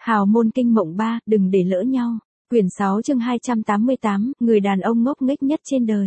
Hào môn kinh mộng 3, đừng để lỡ nhau. Quyển 6 chương 288, người đàn ông ngốc nghếch nhất trên đời.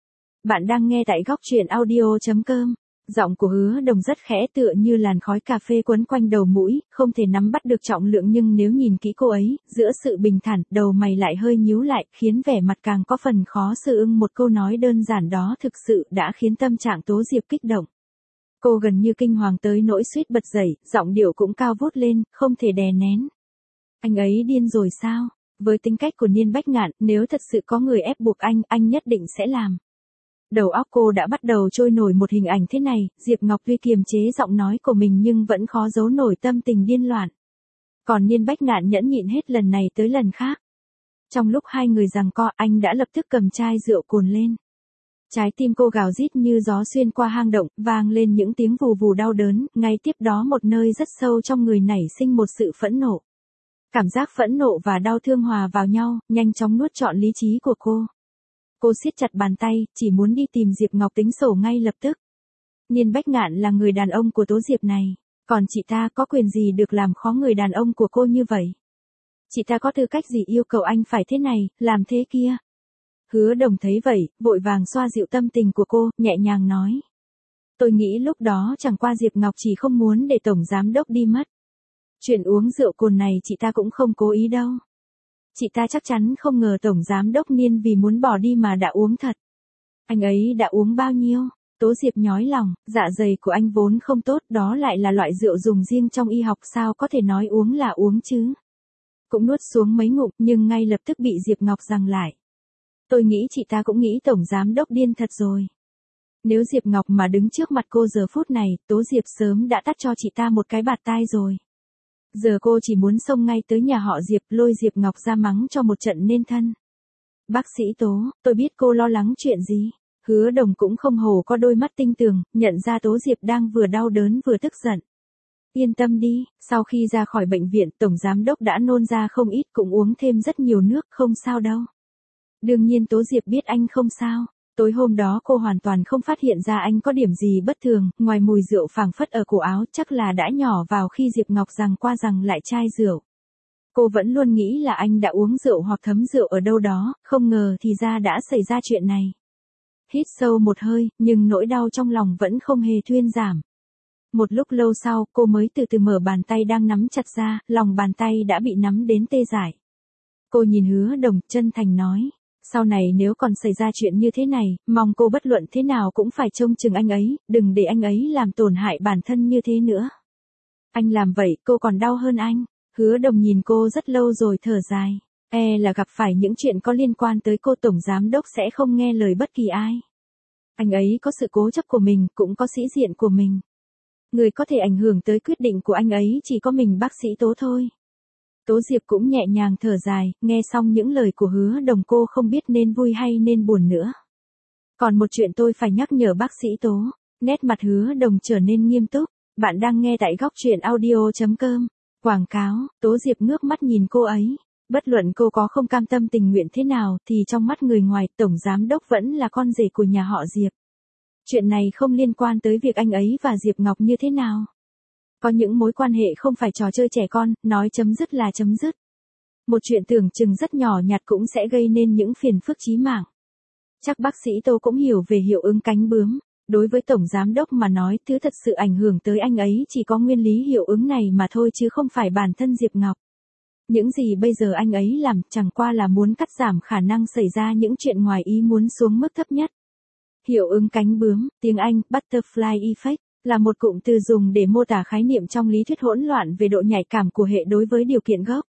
Bạn đang nghe tại góc truyện audio.com. Giọng của Hứa Đồng rất khẽ tựa như làn khói cà phê quấn quanh đầu mũi, không thể nắm bắt được trọng lượng nhưng nếu nhìn kỹ cô ấy, giữa sự bình thản, đầu mày lại hơi nhíu lại, khiến vẻ mặt càng có phần khó xử. Một câu nói đơn giản đó thực sự đã khiến tâm trạng Tố Diệp kích động. Cô gần như kinh hoàng tới nỗi suýt bật dậy, giọng điệu cũng cao vút lên, không thể đè nén. Anh ấy điên rồi sao? Với tính cách của Niên Bách Ngạn, nếu thật sự có người ép buộc anh nhất định sẽ làm. Đầu óc cô đã bắt đầu trôi nổi một hình ảnh thế này, Diệp Ngọc tuy kiềm chế giọng nói của mình nhưng vẫn khó giấu nổi tâm tình điên loạn. Còn Niên Bách Ngạn nhẫn nhịn hết lần này tới lần khác. Trong lúc hai người giằng co, anh đã lập tức cầm chai rượu cồn lên. Trái tim cô gào rít như gió xuyên qua hang động, vang lên những tiếng vù vù đau đớn, ngay tiếp đó một nơi rất sâu trong người nảy sinh một sự phẫn nộ. Cảm giác phẫn nộ và đau thương hòa vào nhau, nhanh chóng nuốt trọn lý trí của cô. Cô siết chặt bàn tay, chỉ muốn đi tìm Diệp Ngọc tính sổ ngay lập tức. Niên Bách Ngạn là người đàn ông của Tố Diệp này, còn chị ta có quyền gì được làm khó người đàn ông của cô như vậy? Chị ta có tư cách gì yêu cầu anh phải thế này, làm thế kia? Hứa Đồng thấy vậy, vội vàng xoa dịu tâm tình của cô, nhẹ nhàng nói. Tôi nghĩ lúc đó chẳng qua Diệp Ngọc chỉ không muốn để Tổng Giám Đốc đi mất. Chuyện uống rượu cồn này chị ta cũng không cố ý đâu. Chị ta chắc chắn không ngờ Tổng Giám Đốc Niên vì muốn bỏ đi mà đã uống thật. Anh ấy đã uống bao nhiêu? Tố Diệp nhói lòng, dạ dày của anh vốn không tốt, đó lại là loại rượu dùng riêng trong y học, sao có thể nói uống là uống chứ? Cũng nuốt xuống mấy ngụm nhưng ngay lập tức bị Diệp Ngọc giằng lại. Tôi nghĩ chị ta cũng nghĩ Tổng Giám Đốc điên thật rồi. Nếu Diệp Ngọc mà đứng trước mặt cô giờ phút này, Tố Diệp sớm đã tát cho chị ta một cái bạt tai rồi. Giờ cô chỉ muốn xông ngay tới nhà họ Diệp, lôi Diệp Ngọc ra mắng cho một trận nên thân. Bác sĩ Tố, tôi biết cô lo lắng chuyện gì. Hứa Đồng cũng không hổ có đôi mắt tinh tường, nhận ra Tố Diệp đang vừa đau đớn vừa tức giận. Yên tâm đi, sau khi ra khỏi bệnh viện, Tổng Giám Đốc đã nôn ra không ít, cũng uống thêm rất nhiều nước, không sao đâu. Đương nhiên Tố Diệp biết anh không sao. Tối hôm đó cô hoàn toàn không phát hiện ra anh có điểm gì bất thường, ngoài mùi rượu phảng phất ở cổ áo, chắc là đã nhỏ vào khi Diệp Ngọc giằng qua giằng lại chai rượu. Cô vẫn luôn nghĩ là anh đã uống rượu hoặc thấm rượu ở đâu đó, không ngờ thì ra đã xảy ra chuyện này. Hít sâu một hơi, nhưng nỗi đau trong lòng vẫn không hề thuyên giảm. Một lúc lâu sau, cô mới từ từ mở bàn tay đang nắm chặt ra, lòng bàn tay đã bị nắm đến tê dại. Cô nhìn Hứa Đồng, chân thành nói. Sau này nếu còn xảy ra chuyện như thế này, mong cô bất luận thế nào cũng phải trông chừng anh ấy, đừng để anh ấy làm tổn hại bản thân như thế nữa. Anh làm vậy, cô còn đau hơn anh. Hứa Đồng nhìn cô rất lâu rồi thở dài. Là gặp phải những chuyện có liên quan tới cô, Tổng Giám Đốc sẽ không nghe lời bất kỳ ai. Anh ấy có sự cố chấp của mình, cũng có sĩ diện của mình. Người có thể ảnh hưởng tới quyết định của anh ấy chỉ có mình bác sĩ Tố thôi. Tố Diệp cũng nhẹ nhàng thở dài, nghe xong những lời của Hứa Đồng cô không biết nên vui hay nên buồn nữa. Còn một chuyện tôi phải nhắc nhở bác sĩ Tố. Nét mặt Hứa Đồng trở nên nghiêm túc. Bạn đang nghe tại góc truyện audio.com. Quảng cáo, Tố Diệp ngước mắt nhìn cô ấy. Bất luận cô có không cam tâm tình nguyện thế nào thì trong mắt người ngoài, Tổng Giám Đốc vẫn là con rể của nhà họ Diệp. Chuyện này không liên quan tới việc anh ấy và Diệp Ngọc như thế nào. Có những mối quan hệ không phải trò chơi trẻ con, nói chấm dứt là chấm dứt. Một chuyện tưởng chừng rất nhỏ nhặt cũng sẽ gây nên những phiền phức chí mạng. Chắc bác sĩ Tô cũng hiểu về hiệu ứng cánh bướm. Đối với Tổng Giám Đốc mà nói, thứ thật sự ảnh hưởng tới anh ấy chỉ có nguyên lý hiệu ứng này mà thôi chứ không phải bản thân Diệp Ngọc. Những gì bây giờ anh ấy làm chẳng qua là muốn cắt giảm khả năng xảy ra những chuyện ngoài ý muốn xuống mức thấp nhất. Hiệu ứng cánh bướm, tiếng Anh, butterfly effect, là một cụm từ dùng để mô tả khái niệm trong lý thuyết hỗn loạn về độ nhạy cảm của hệ đối với điều kiện gốc.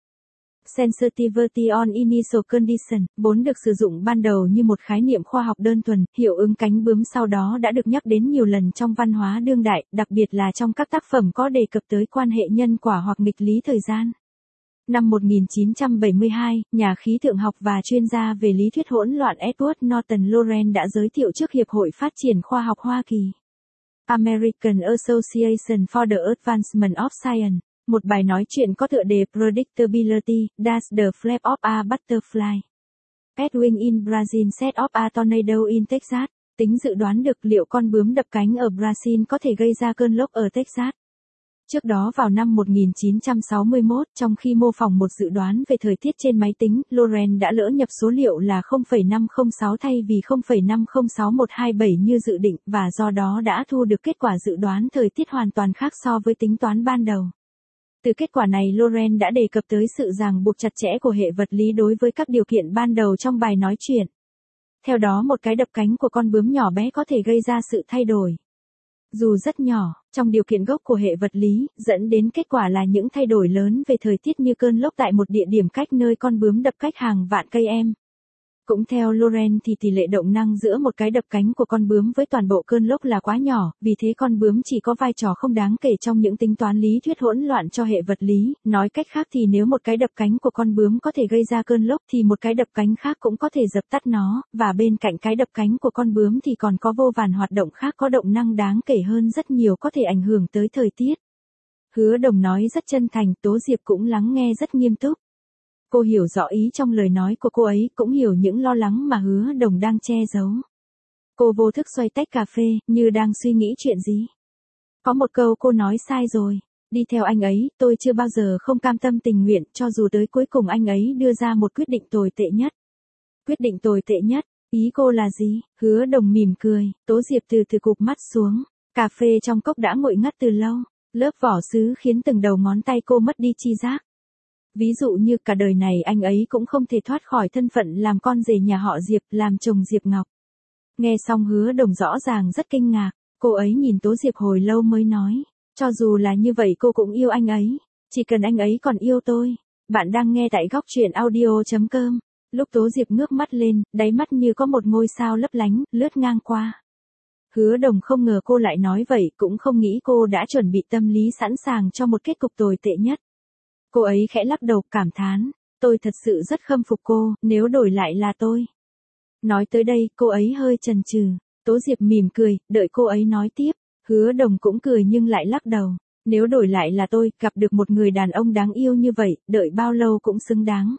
Sensitivity on initial condition, vốn được sử dụng ban đầu như một khái niệm khoa học đơn thuần, hiệu ứng cánh bướm sau đó đã được nhắc đến nhiều lần trong văn hóa đương đại, đặc biệt là trong các tác phẩm có đề cập tới quan hệ nhân quả hoặc nghịch lý thời gian. Năm 1972, nhà khí tượng học và chuyên gia về lý thuyết hỗn loạn Edward Norton Loren đã giới thiệu trước Hiệp hội Phát triển Khoa học Hoa Kỳ, American Association for the Advancement of Science, một bài nói chuyện có tựa đề Predictability, Does the Flap of a Butterfly Edwin in Brazil set off a tornado in Texas, tính dự đoán được liệu con bướm đập cánh ở Brazil có thể gây ra cơn lốc ở Texas. Trước đó vào năm 1961, trong khi mô phỏng một dự đoán về thời tiết trên máy tính, Loren đã lỡ nhập số liệu là 0,506 thay vì 0,506127 như dự định, và do đó đã thu được kết quả dự đoán thời tiết hoàn toàn khác so với tính toán ban đầu. Từ kết quả này, Loren đã đề cập tới sự ràng buộc chặt chẽ của hệ vật lý đối với các điều kiện ban đầu trong bài nói chuyện. Theo đó, một cái đập cánh của con bướm nhỏ bé có thể gây ra sự thay đổi, dù rất nhỏ, trong điều kiện gốc của hệ vật lý, dẫn đến kết quả là những thay đổi lớn về thời tiết như cơn lốc tại một địa điểm cách nơi con bướm đập cách hàng vạn cây em. Cũng theo Loren thì tỷ lệ động năng giữa một cái đập cánh của con bướm với toàn bộ cơn lốc là quá nhỏ, vì thế con bướm chỉ có vai trò không đáng kể trong những tính toán lý thuyết hỗn loạn cho hệ vật lý. Nói cách khác thì nếu một cái đập cánh của con bướm có thể gây ra cơn lốc thì một cái đập cánh khác cũng có thể dập tắt nó, và bên cạnh cái đập cánh của con bướm thì còn có vô vàn hoạt động khác có động năng đáng kể hơn rất nhiều có thể ảnh hưởng tới thời tiết. Hứa Đồng nói rất chân thành, Tố Diệp cũng lắng nghe rất nghiêm túc. Cô hiểu rõ ý trong lời nói của cô ấy, cũng hiểu những lo lắng mà Hứa Đồng đang che giấu. Cô vô thức xoay tách cà phê, như đang suy nghĩ chuyện gì. Có một câu cô nói sai rồi. Đi theo anh ấy, tôi chưa bao giờ không cam tâm tình nguyện, cho dù tới cuối cùng anh ấy đưa ra một quyết định tồi tệ nhất. Quyết định tồi tệ nhất, ý cô là gì? Hứa Đồng mỉm cười, Tố Diệp từ từ cụp mắt xuống. Cà phê trong cốc đã nguội ngắt từ lâu. Lớp vỏ sứ khiến từng đầu ngón tay cô mất đi chi giác. Ví dụ như cả đời này anh ấy cũng không thể thoát khỏi thân phận làm con rể nhà họ Diệp, làm chồng Diệp Ngọc. Nghe xong Hứa Đồng rõ ràng rất kinh ngạc, cô ấy nhìn Tố Diệp hồi lâu mới nói, cho dù là như vậy cô cũng yêu anh ấy, chỉ cần anh ấy còn yêu tôi. Bạn đang nghe tại góc truyện audio.com. Lúc Tố Diệp ngước mắt lên, đáy mắt như có một ngôi sao lấp lánh, lướt ngang qua. Hứa Đồng không ngờ cô lại nói vậy, cũng không nghĩ cô đã chuẩn bị tâm lý sẵn sàng cho một kết cục tồi tệ nhất. Cô ấy khẽ lắc đầu, cảm thán, tôi thật sự rất khâm phục cô, nếu đổi lại là tôi. Nói tới đây, cô ấy hơi chần chừ. Tố Diệp mỉm cười, đợi cô ấy nói tiếp. Hứa Đồng cũng cười nhưng lại lắc đầu. Nếu đổi lại là tôi, gặp được một người đàn ông đáng yêu như vậy, đợi bao lâu cũng xứng đáng.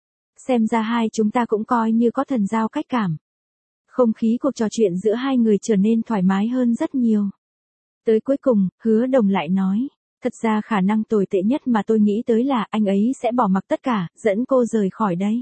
Xem ra hai chúng ta cũng coi như có thần giao cách cảm. Không khí cuộc trò chuyện giữa hai người trở nên thoải mái hơn rất nhiều. Tới cuối cùng, Hứa Đồng lại nói. Thật ra khả năng tồi tệ nhất mà tôi nghĩ tới là anh ấy sẽ bỏ mặc tất cả, dẫn cô rời khỏi đây.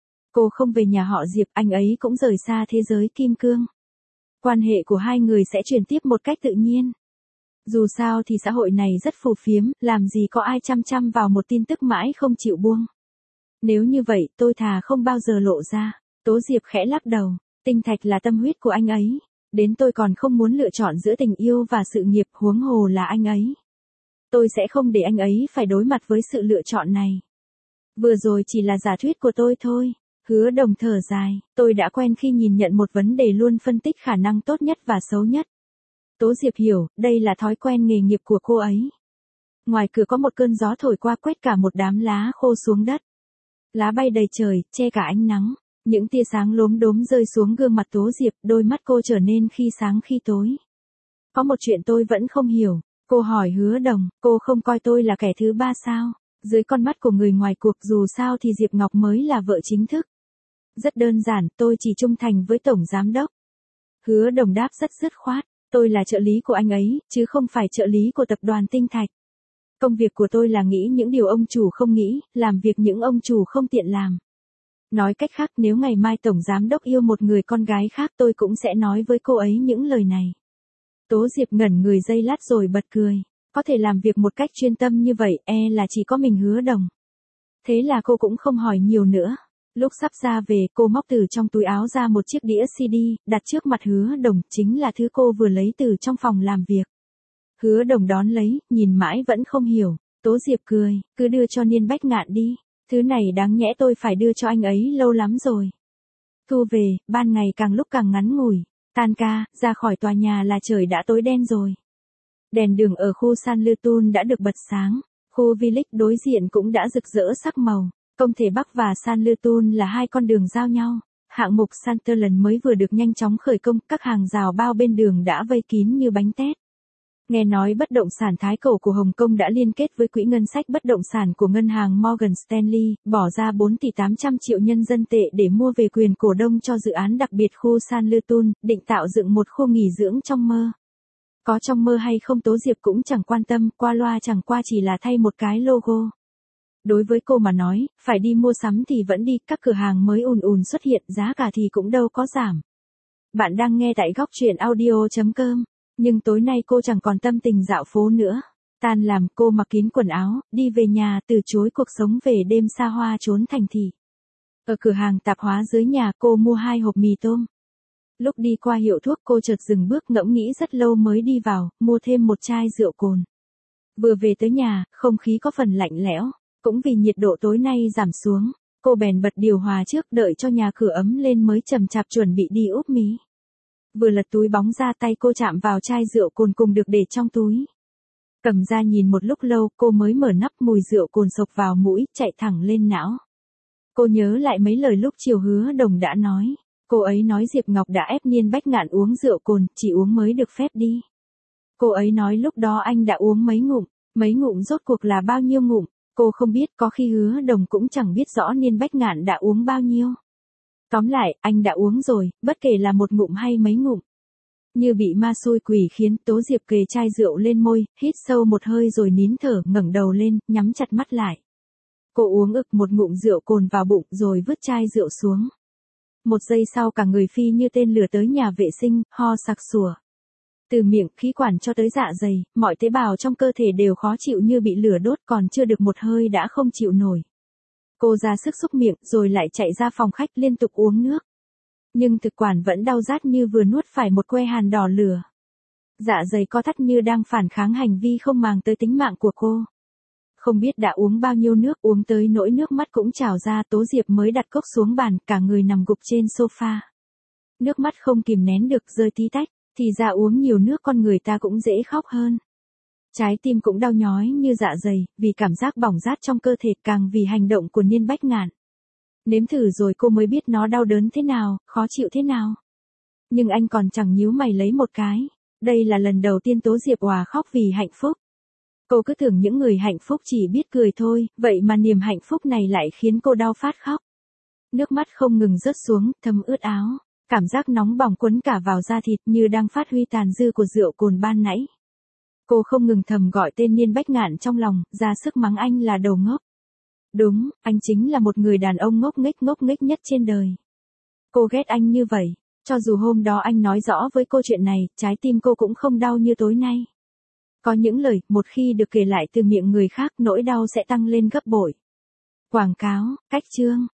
Cô không về nhà họ Diệp, anh ấy cũng rời xa thế giới kim cương. Quan hệ của hai người sẽ chuyển tiếp một cách tự nhiên. Dù sao thì xã hội này rất phù phiếm, làm gì có ai chăm chăm vào một tin tức mãi không chịu buông. Nếu như vậy, tôi thà không bao giờ lộ ra. Tố Diệp khẽ lắc đầu, Tinh Thạch là tâm huyết của anh ấy. Đến tôi còn không muốn lựa chọn giữa tình yêu và sự nghiệp, huống hồ là anh ấy. Tôi sẽ không để anh ấy phải đối mặt với sự lựa chọn này. Vừa rồi chỉ là giả thuyết của tôi thôi. Hứa Đồng thở dài, tôi đã quen khi nhìn nhận một vấn đề luôn phân tích khả năng tốt nhất và xấu nhất. Tố Diệp hiểu, đây là thói quen nghề nghiệp của cô ấy. Ngoài cửa có một cơn gió thổi qua quét cả một đám lá khô xuống đất. Lá bay đầy trời, che cả ánh nắng. Những tia sáng lốm đốm rơi xuống gương mặt Tố Diệp, đôi mắt cô trở nên khi sáng khi tối. Có một chuyện tôi vẫn không hiểu. Cô hỏi Hứa Đồng, cô không coi tôi là kẻ thứ ba sao? Dưới con mắt của người ngoài cuộc, dù sao thì Diệp Ngọc mới là vợ chính thức. Rất đơn giản, tôi chỉ trung thành với Tổng Giám Đốc. Hứa Đồng đáp rất dứt khoát, tôi là trợ lý của anh ấy, chứ không phải trợ lý của tập đoàn Tinh Thạch. Công việc của tôi là nghĩ những điều ông chủ không nghĩ, làm việc những ông chủ không tiện làm. Nói cách khác, nếu ngày mai Tổng Giám Đốc yêu một người con gái khác tôi cũng sẽ nói với cô ấy những lời này. Tố Diệp ngẩn người giây lát rồi bật cười. Có thể làm việc một cách chuyên tâm như vậy, là chỉ có mình Hứa Đồng. Thế là cô cũng không hỏi nhiều nữa. Lúc sắp ra về, cô móc từ trong túi áo ra một chiếc đĩa CD, đặt trước mặt Hứa Đồng, chính là thứ cô vừa lấy từ trong phòng làm việc. Hứa Đồng đón lấy, nhìn mãi vẫn không hiểu. Tố Diệp cười, cứ đưa cho Niên Bách Ngạn đi. Thứ này đáng nhẽ tôi phải đưa cho anh ấy lâu lắm rồi. Thu về, ban ngày càng lúc càng ngắn ngủi. Tan ca, ra khỏi tòa nhà là trời đã tối đen rồi. Đèn đường ở khu San Lutun đã được bật sáng. Khu Village đối diện cũng đã rực rỡ sắc màu. Công thể Bắc và San Lutun là hai con đường giao nhau. Hạng mục Sunderland mới vừa được nhanh chóng khởi công, các hàng rào bao bên đường đã vây kín như bánh tét. Nghe nói bất động sản Thái Cổ của Hồng Kông đã liên kết với quỹ ngân sách bất động sản của ngân hàng Morgan Stanley, bỏ ra 4 tỷ 800 triệu nhân dân tệ để mua về quyền cổ đông cho dự án đặc biệt khu San Lutun, định tạo dựng một khu nghỉ dưỡng trong mơ. Có trong mơ hay không Tố Diệp cũng chẳng quan tâm, qua loa chẳng qua chỉ là thay một cái logo. Đối với cô mà nói, phải đi mua sắm thì vẫn đi, các cửa hàng mới ùn ùn xuất hiện, giá cả thì cũng đâu có giảm. Bạn đang nghe tại góc truyện audio.com, nhưng tối nay cô chẳng còn tâm tình dạo phố nữa. Tan làm cô mặc kín quần áo, đi về nhà, từ chối cuộc sống về đêm xa hoa trốn thành thị. Ở cửa hàng tạp hóa dưới nhà cô mua 2 hộp mì tôm. Lúc đi qua hiệu thuốc cô chợt dừng bước ngẫm nghĩ rất lâu mới đi vào, mua thêm một chai rượu cồn. Vừa về tới nhà, không khí có phần lạnh lẽo, cũng vì nhiệt độ tối nay giảm xuống, cô bèn bật điều hòa trước đợi cho nhà cửa ấm lên mới chậm chạp chuẩn bị đi úp mí. Vừa lật túi bóng ra tay cô chạm vào chai rượu cồn cùng được để trong túi. Cầm ra nhìn một lúc lâu cô mới mở nắp, mùi rượu cồn xộc vào mũi, chạy thẳng lên não. Cô nhớ lại mấy lời lúc chiều Hứa Đồng đã nói. Cô ấy nói Diệp Ngọc đã ép Niên Bách Ngạn uống rượu cồn, chỉ uống mới được phép đi. Cô ấy nói lúc đó anh đã uống mấy ngụm rốt cuộc là bao nhiêu ngụm, cô không biết, có khi Hứa Đồng cũng chẳng biết rõ Niên Bách Ngạn đã uống bao nhiêu. Tóm lại, anh đã uống rồi, bất kể là một ngụm hay mấy ngụm. Như bị ma xui quỷ khiến, Tố Diệp kề chai rượu lên môi, hít sâu một hơi rồi nín thở, ngẩng đầu lên, nhắm chặt mắt lại. Cô uống ực một ngụm rượu cồn vào bụng rồi vứt chai rượu xuống. Một giây sau cả người phi như tên lửa tới nhà vệ sinh, ho sặc sủa. Từ miệng, khí quản cho tới dạ dày, mọi tế bào trong cơ thể đều khó chịu như bị lửa đốt, còn chưa được một hơi đã không chịu nổi. Cô ra sức xúc miệng rồi lại chạy ra phòng khách liên tục uống nước. Nhưng thực quản vẫn đau rát như vừa nuốt phải một que hàn đỏ lửa. Dạ dày co thắt như đang phản kháng hành vi không màng tới tính mạng của cô. Không biết đã uống bao nhiêu nước, uống tới nỗi nước mắt cũng trào ra, Tố Diệp mới đặt cốc xuống bàn, cả người nằm gục trên sofa. Nước mắt không kìm nén được rơi tí tách, thì ra uống nhiều nước con người ta cũng dễ khóc hơn. Trái tim cũng đau nhói như dạ dày, vì cảm giác bỏng rát trong cơ thể, càng vì hành động của Niên Bách Ngạn. Nếm thử rồi cô mới biết nó đau đớn thế nào, khó chịu thế nào. Nhưng anh còn chẳng nhíu mày lấy một cái. Đây là lần đầu tiên Tố Diệp òa khóc vì hạnh phúc. Cô cứ tưởng những người hạnh phúc chỉ biết cười thôi, vậy mà niềm hạnh phúc này lại khiến cô đau phát khóc. Nước mắt không ngừng rớt xuống, thấm ướt áo. Cảm giác nóng bỏng quấn cả vào da thịt như đang phát huy tàn dư của rượu cồn ban nãy. Cô không ngừng thầm gọi tên Niên Bách Ngạn trong lòng, ra sức mắng anh là đồ ngốc. Đúng, anh chính là một người đàn ông ngốc nghếch nhất trên đời. Cô ghét anh như vậy, cho dù hôm đó anh nói rõ với cô chuyện này, trái tim cô cũng không đau như tối nay. Có những lời, một khi được kể lại từ miệng người khác, nỗi đau sẽ tăng lên gấp bội. Quảng cáo, cách chương.